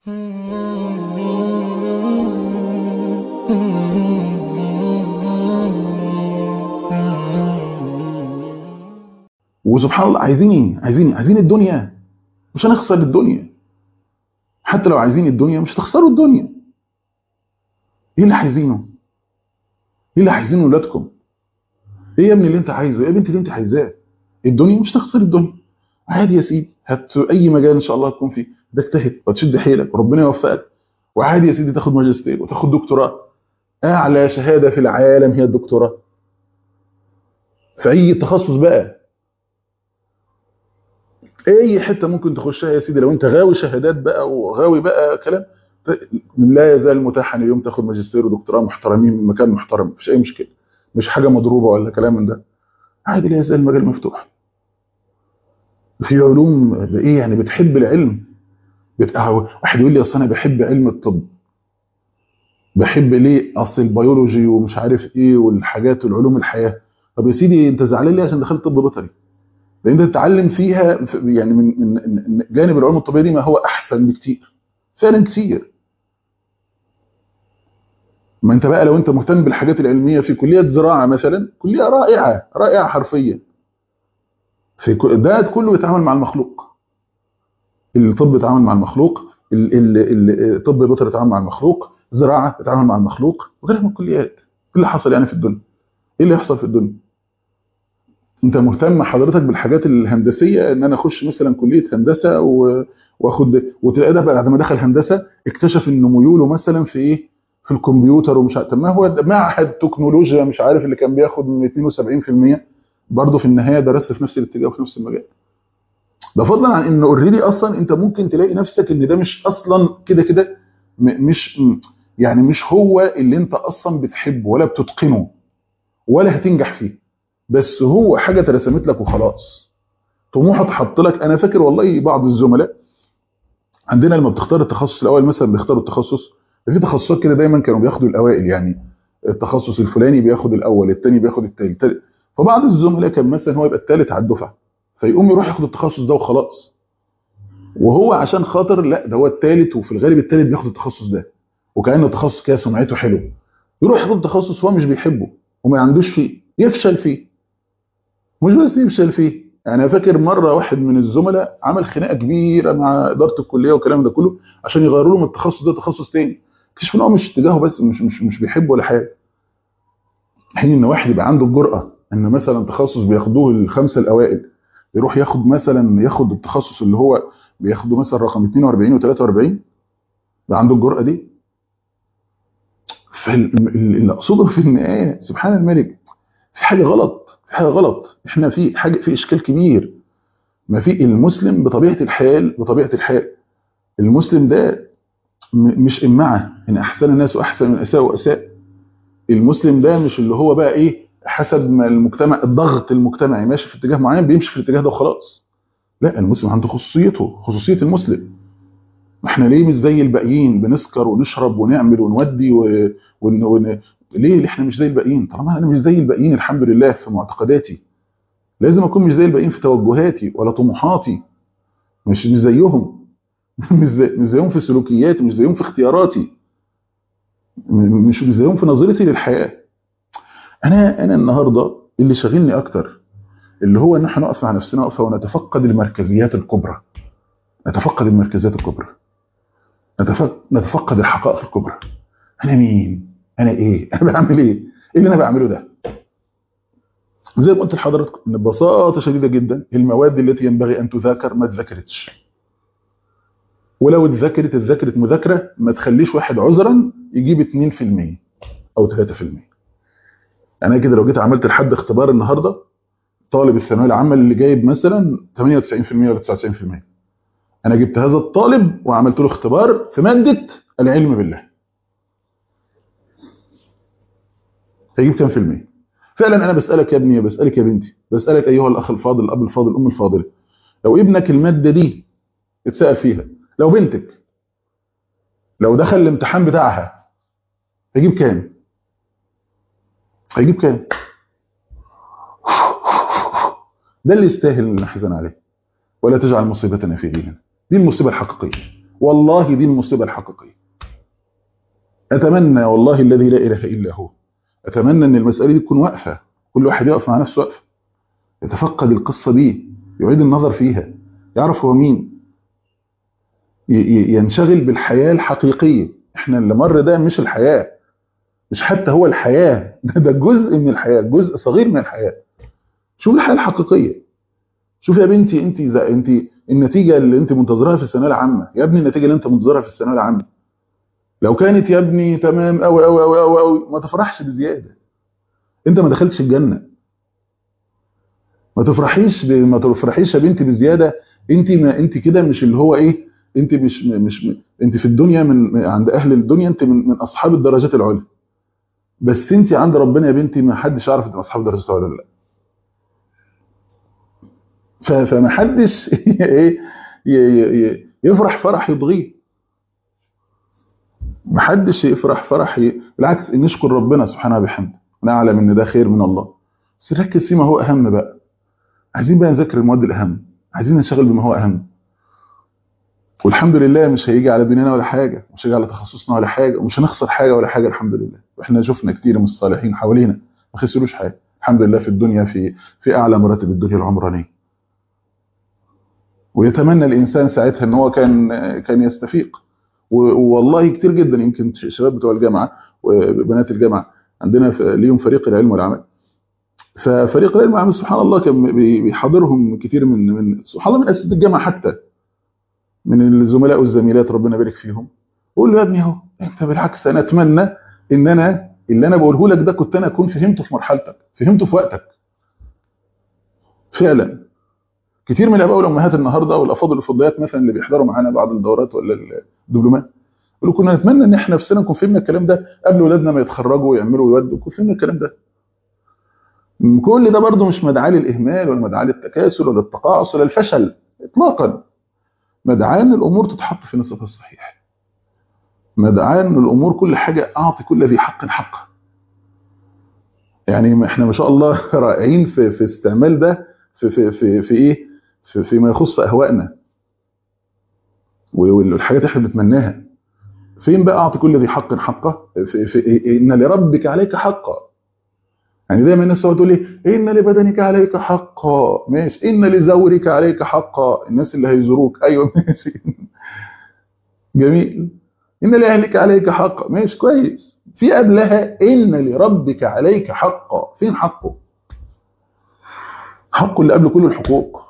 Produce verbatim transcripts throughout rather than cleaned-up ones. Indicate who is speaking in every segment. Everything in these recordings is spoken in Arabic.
Speaker 1: وسبحان الله عايزين ايه؟ عايزين إيه؟ عايزين الدنيا. مش هنخسر الدنيا. حتى لو عايزين الدنيا مش هتخسروا الدنيا. ايه اللي عايزينه؟ ايه اللي عايزينه ولادكم؟ ايه يا ابني اللي انت عايزه؟ ايه يا بنتي اللي انت عايزاه؟ الدنيا مش تخسر الدنيا. عادي يا سيدي، هات اي مجال ان شاء الله تكون فيه، تجتهد وتشد حيلك وربنا يوفقك. وعادي يا سيدي تاخد ماجستير وتاخد دكتوراه. اعلى شهاده في العالم هي الدكتوراه. في اي تخصص بقى. اي حته ممكن تخشها يا سيدي لو انت غاوي شهادات بقى وغاوي بقى كلام. لا يزال متاحا اليوم تاخد ماجستير ودكتوراه محترمين من مكان محترم، مفيش اي مشكله. مش حاجه مضروبه ولا كلام من ده. عادي، لا يزال المجال مفتوح. في علوم ايه يعني بتحب العلم. بت... واحد يقول لي اصل انا بحب علم الطب. بحب ليه؟ اصل البيولوجي ومش عارف ايه والحاجات والعلوم الحياه. طب يا سيدي انت زعلان ليه عشان دخلت طب بيطري؟ لان انت تتعلم فيها يعني من من جانب العلوم الطبيه دي ما هو احسن بكتير. فعلا كتير. ما انت بقى لو انت مهتم بالحاجات العلميه في كليه زراعه مثلا، كليه رائعه رائعه حرفيا. في ده كله بيتعامل مع المخلوق. الطب بيتعامل مع المخلوق. الطب بيطري بيتعامل مع المخلوق. زراعه بيتعامل مع المخلوق وغيرها من الكليات. ايه اللي حصل يعني في الدنيا؟ ايه اللي يحصل في الدنيا؟ انت مهتم حضرتك بالحاجات الهندسيه ان انا اخش مثلا كليه هندسه و... واخد وتلاقي ده بعد ما دخل هندسه اكتشف ان ميوله مثلا في ايه؟ في الكمبيوتر ومش عارف. طب ما هو معهد تكنولوجيا مش عارف اللي كان بياخد من اتنين وسبعين في المية برضه في النهايه درست في نفس الاتجاه وفي نفس المجال. ده فضلا عن ان اوريدي اصلا انت ممكن تلاقي نفسك ان ده مش اصلا كده كده م- مش م- يعني مش هو اللي انت اصلا بتحبه ولا بتتقنه ولا هتنجح فيه. بس هو حاجه اترسمت لك وخلاص. طموح اتحط لك. انا فاكر والله بعض الزملاء عندنا لما بتختار التخصص الاول مثلا بيختاروا التخصص. في تخصصات كده دايما كانوا بياخدوا الاوائل يعني. التخصص الفلاني بياخد الاول، الثاني بياخد الثالث. فبعض الزملاء كان مثلا هو يبقى الثالث على الدفعه فيقوم يروح ياخد التخصص ده وخلاص. وهو عشان خاطر لا ده هو الثالث وفي الغالب الثالث بياخد التخصص ده وكانه تخصص كده سمعته حلو. يروح ياخد تخصص هو مش بيحبه وما عندوش فيه، يفشل فيه. مش بس يفشل فيه. يعني انا فاكر مره واحد من الزملاء عمل خناقه كبيره مع اداره الكليه والكلام ده كله عشان يغيروا له من التخصص ده تخصص تاني. اكتشف ان هو مش اتجاهه بس مش مش مش بيحبه ولا حاجه. حين ان واحد يبقى عنده الجرأه ان مثلا تخصص بياخدوه الخمسه الاوائل يروح ياخد مثلا ياخد التخصص اللي هو بياخده مثلا رقم اتنين واربعين و43. بقى عنده الجرأه دي. فاللي اقصده في النهايه سبحان الملك في حاجه غلط، في حاجه غلط. احنا في حاجه في اشكال كبير. ما في المسلم بطبيعه الحال بطبيعه الحال المسلم ده م- مش إمعة ان احسن الناس واحسن من اساء واساء. المسلم ده مش اللي هو بقى ايه حسب ما المجتمع الضغط المجتمعي ماشي في اتجاه معين بيمشي في الاتجاه ده وخلاص. لا، المسلم عنده خصوصيته، خصوصيه المسلم. احنا ليه مش زي الباقيين بنسكر ونشرب ونعمل ونودي و... ون... ون... ليه احنا مش زي الباقيين؟ طالما انا مش زي الباقيين الحمد لله في معتقداتي لازم اكون مش زي الباقيين في توجهاتي ولا طموحاتي. مش مش زيهم. مش زي مش زيهم في سلوكياتي، مش زيهم في اختياراتي. م- مش مش زيهم في نظرتي للحياه. انا انا النهارده اللي شاغلني اكتر اللي هو ان احنا نقف مع نفسنا وقفه ونتفقد المركزيات الكبرى. نتفقد المركزيات الكبرى. نتفقد نتفقد الحقائق الكبرى. انا مين؟ انا ايه؟ انا بعمل ايه؟ ايه اللي انا بعمله ده؟ زي ما قلت لحضراتكم ان ببساطه شديده جدا المواد التي ينبغي ان تذاكر ما اتذاكرتش. ولو اتذاكرت اتذاكرت مذاكره ما تخليش واحد عذرا يجيب اتنين في المية او تلاتة في المية. يعني انا كده لو جيت عملت لحد اختبار النهارده طالب الثانويه العامه اللي جايب مثلا تمانية وتسعين في المية ولا تسعة وتسعين في المية انا جبت هذا الطالب وعملت له اختبار في ماده العلم بالله هيجيب كام في المية؟ فعلا انا بسالك يا ابني، بسالك يا بنتي، بسالك ايها الاخ الفاضل، الاب الفاضل، الام الفاضله. لو ابنك الماده دي اتسال فيها، لو بنتك لو دخل الامتحان بتاعها هيجيب كام؟ هيجيب كام؟ ده اللي يستاهل ان نحزن عليه. ولا تجعل مصيبتنا في ديننا. دي المصيبه الحقيقيه. والله دي المصيبة الحقيقية. أتمنى والله الذي لا إله إلا هو، أتمنى أن المسألة دي تكون واقفة، كل واحد يقف مع نفسه وقفة، يتفقد القصة دي، يعيد النظر فيها، يعرف هو مين، ينشغل بالحياة الحقيقية. احنا اللي مر ده مش الحياة، مش حتى هو الحياة، ده, ده جزء من الحياة، جزء صغير من الحياة. شوف الحياة الحقيقية. شوف يا بنتي انت انت النتيجة اللي انت منتظرها في الثانوية العامة، يا ابني النتيجة اللي انت منتظرها في الثانوية العامة لو كانت يا ابني تمام قوي قوي قوي قوي قوي ما تفرحش بزيادة. انت ما دخلتش الجنة. ما تفرحيش ب... ما تفرحيش يا بنتي بزيادة. انت ما انت كده مش اللي هو ايه، انت مش مش انت في الدنيا من عند اهل الدنيا، انت من, من اصحاب الدرجات العلى، بس انت عند ربنا يا بنتي ما حدش يعرف انت من اصحاب الدرجات العلى ولا لا. ف... فما حدش ايه يفرح فرح يضغيه. ما حدش يفرح فرح ي... بالعكس، ان نشكر ربنا سبحانه وبحمده ونعلم ان ده خير من الله، بس نركز فيما هو اهم بقى. عايزين بقى نذاكر المواد الاهم، عايزين نشتغل بما هو اهم. والحمد لله مش هيجي على دنيانا ولا حاجه، مش هيجي على تخصصنا ولا حاجه، ومش هنخسر حاجه ولا حاجه الحمد لله. واحنا شفنا كتير من الصالحين حوالينا ما خسروش حاجه الحمد لله في الدنيا، في في اعلى مراتب الدنيا العمرانيه. ويتمنى الانسان ساعتها ان هو كان كان يستفيق. والله كتير جدا، يمكن الشباب بتوع الجامعه وبنات الجامعه عندنا ليهم فريق العلم والعمل. ففريق العلم والعمل سبحان الله كان بيحاضرهم كتير من من سبحان الله من اساتذه الجامعه، حتى من الزملاء والزميلات ربنا يبارك فيهم. قول له يا ابني اهو انت بالعكس، انا اتمنى ان انا اللي انا بقوله لك ده كنت انا اكون فهمته في مرحلتك، فهمته في وقتك. فعلا كتير من الاباء والامهات النهارده والافاضل والفضليات مثلا اللي بيحضروا معانا بعض الدورات ولا الدبلومات يقولوا كنا نتمنى ان احنا نفسنا نكون فهمنا الكلام ده قبل اولادنا ما يتخرجوا ويعملوا ويودوا، نكون فهمنا الكلام ده. كل ده برضه مش مدعاه للاهمال ولا مدعاه للتكاسل ولا التقاعس ولا الفشل اطلاقا. مدعاه ان الامور تتحط في نصفها الصحيح، مدعاه ان الامور كل حاجه اعطي كل ذي حق حقه. يعني احنا ما شاء الله رائعين في في استعمال ده في في في, في ايه في فيما يخص اهوائنا والحاجات اللي احنا بنتمناها. فين بقى اعطي كل ذي حق حقه؟ في في ان لربك عليك حقا. يعني دايما الناس تقول لي ان لبدنك عليك حقا، ماشي، ان لزورك عليك حقا، الناس اللي هيزوروك، ايوه ماشي جميل. ان لاهلك عليك حقا، ماشي كويس. في قبلها ان لربك عليك حقا، فين حقه؟ حقه اللي قبل كل الحقوق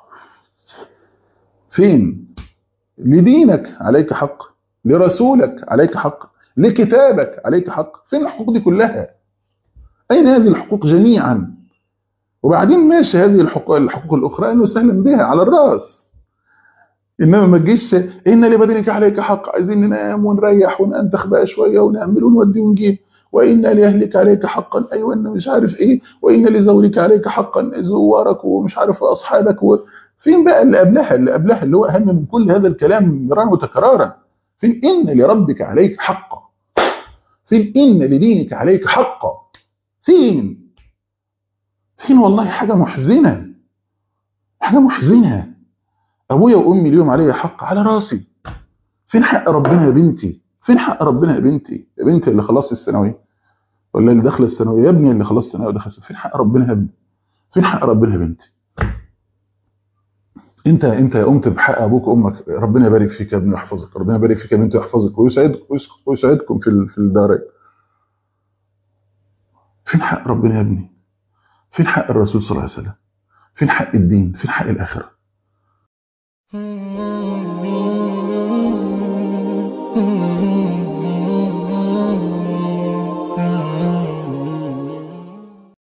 Speaker 1: فين؟ لدينك عليك حق، لرسولك عليك حق، لكتابك عليك حق. فين الحقوق دي كلها؟ أين هذه الحقوق جميعا؟ وبعدين ماشي هذه الحقوق, الحقوق الأخرى أنه سهلا بها على الرأس، إنما ما تجيش إن لبدنك عليك حق، عايزين ننام ونريح وننتخ بقى شوية ونعمل ونودي ونجيب، وإن لأهلك عليك حقا، أيوة إن مش عارف إيه، وإن لزوجك عليك حقا، زوارك ومش عارف أصحابك و... فين بقى اللي قبلها اللي قبلها اللي هو أهم من كل هذا الكلام مرارا وتكرارا؟ فين إن لربك عليك حقا؟ فين إن لدينك عليك حقا؟ فين فين والله حاجة محزنة، حاجة محزنة. أبويا وأمي اليوم علي حق على راسي. فين حق ربنا يا بنتي؟ فين حق ربنا يا بنتي؟ يا بنتي اللي خلصت الثانوية ولا اللي داخله الثانوية، يا ابني اللي خلصت الثانوية ودخل، فين حق ربنا يا ابني؟ فين حق ربنا يا بنتي؟ انت انت قمت بحق ابوك وامك، ربنا يبارك فيك يا ابني ويحفظك، ربنا يبارك فيك يا بنتي ويحفظك ويسعدك ويسعدكم في في الدارين. فين حق ربنا يا ابني؟ فين حق الرسول صلى الله عليه وسلم؟ فين حق الدين؟ فين حق الآخرة؟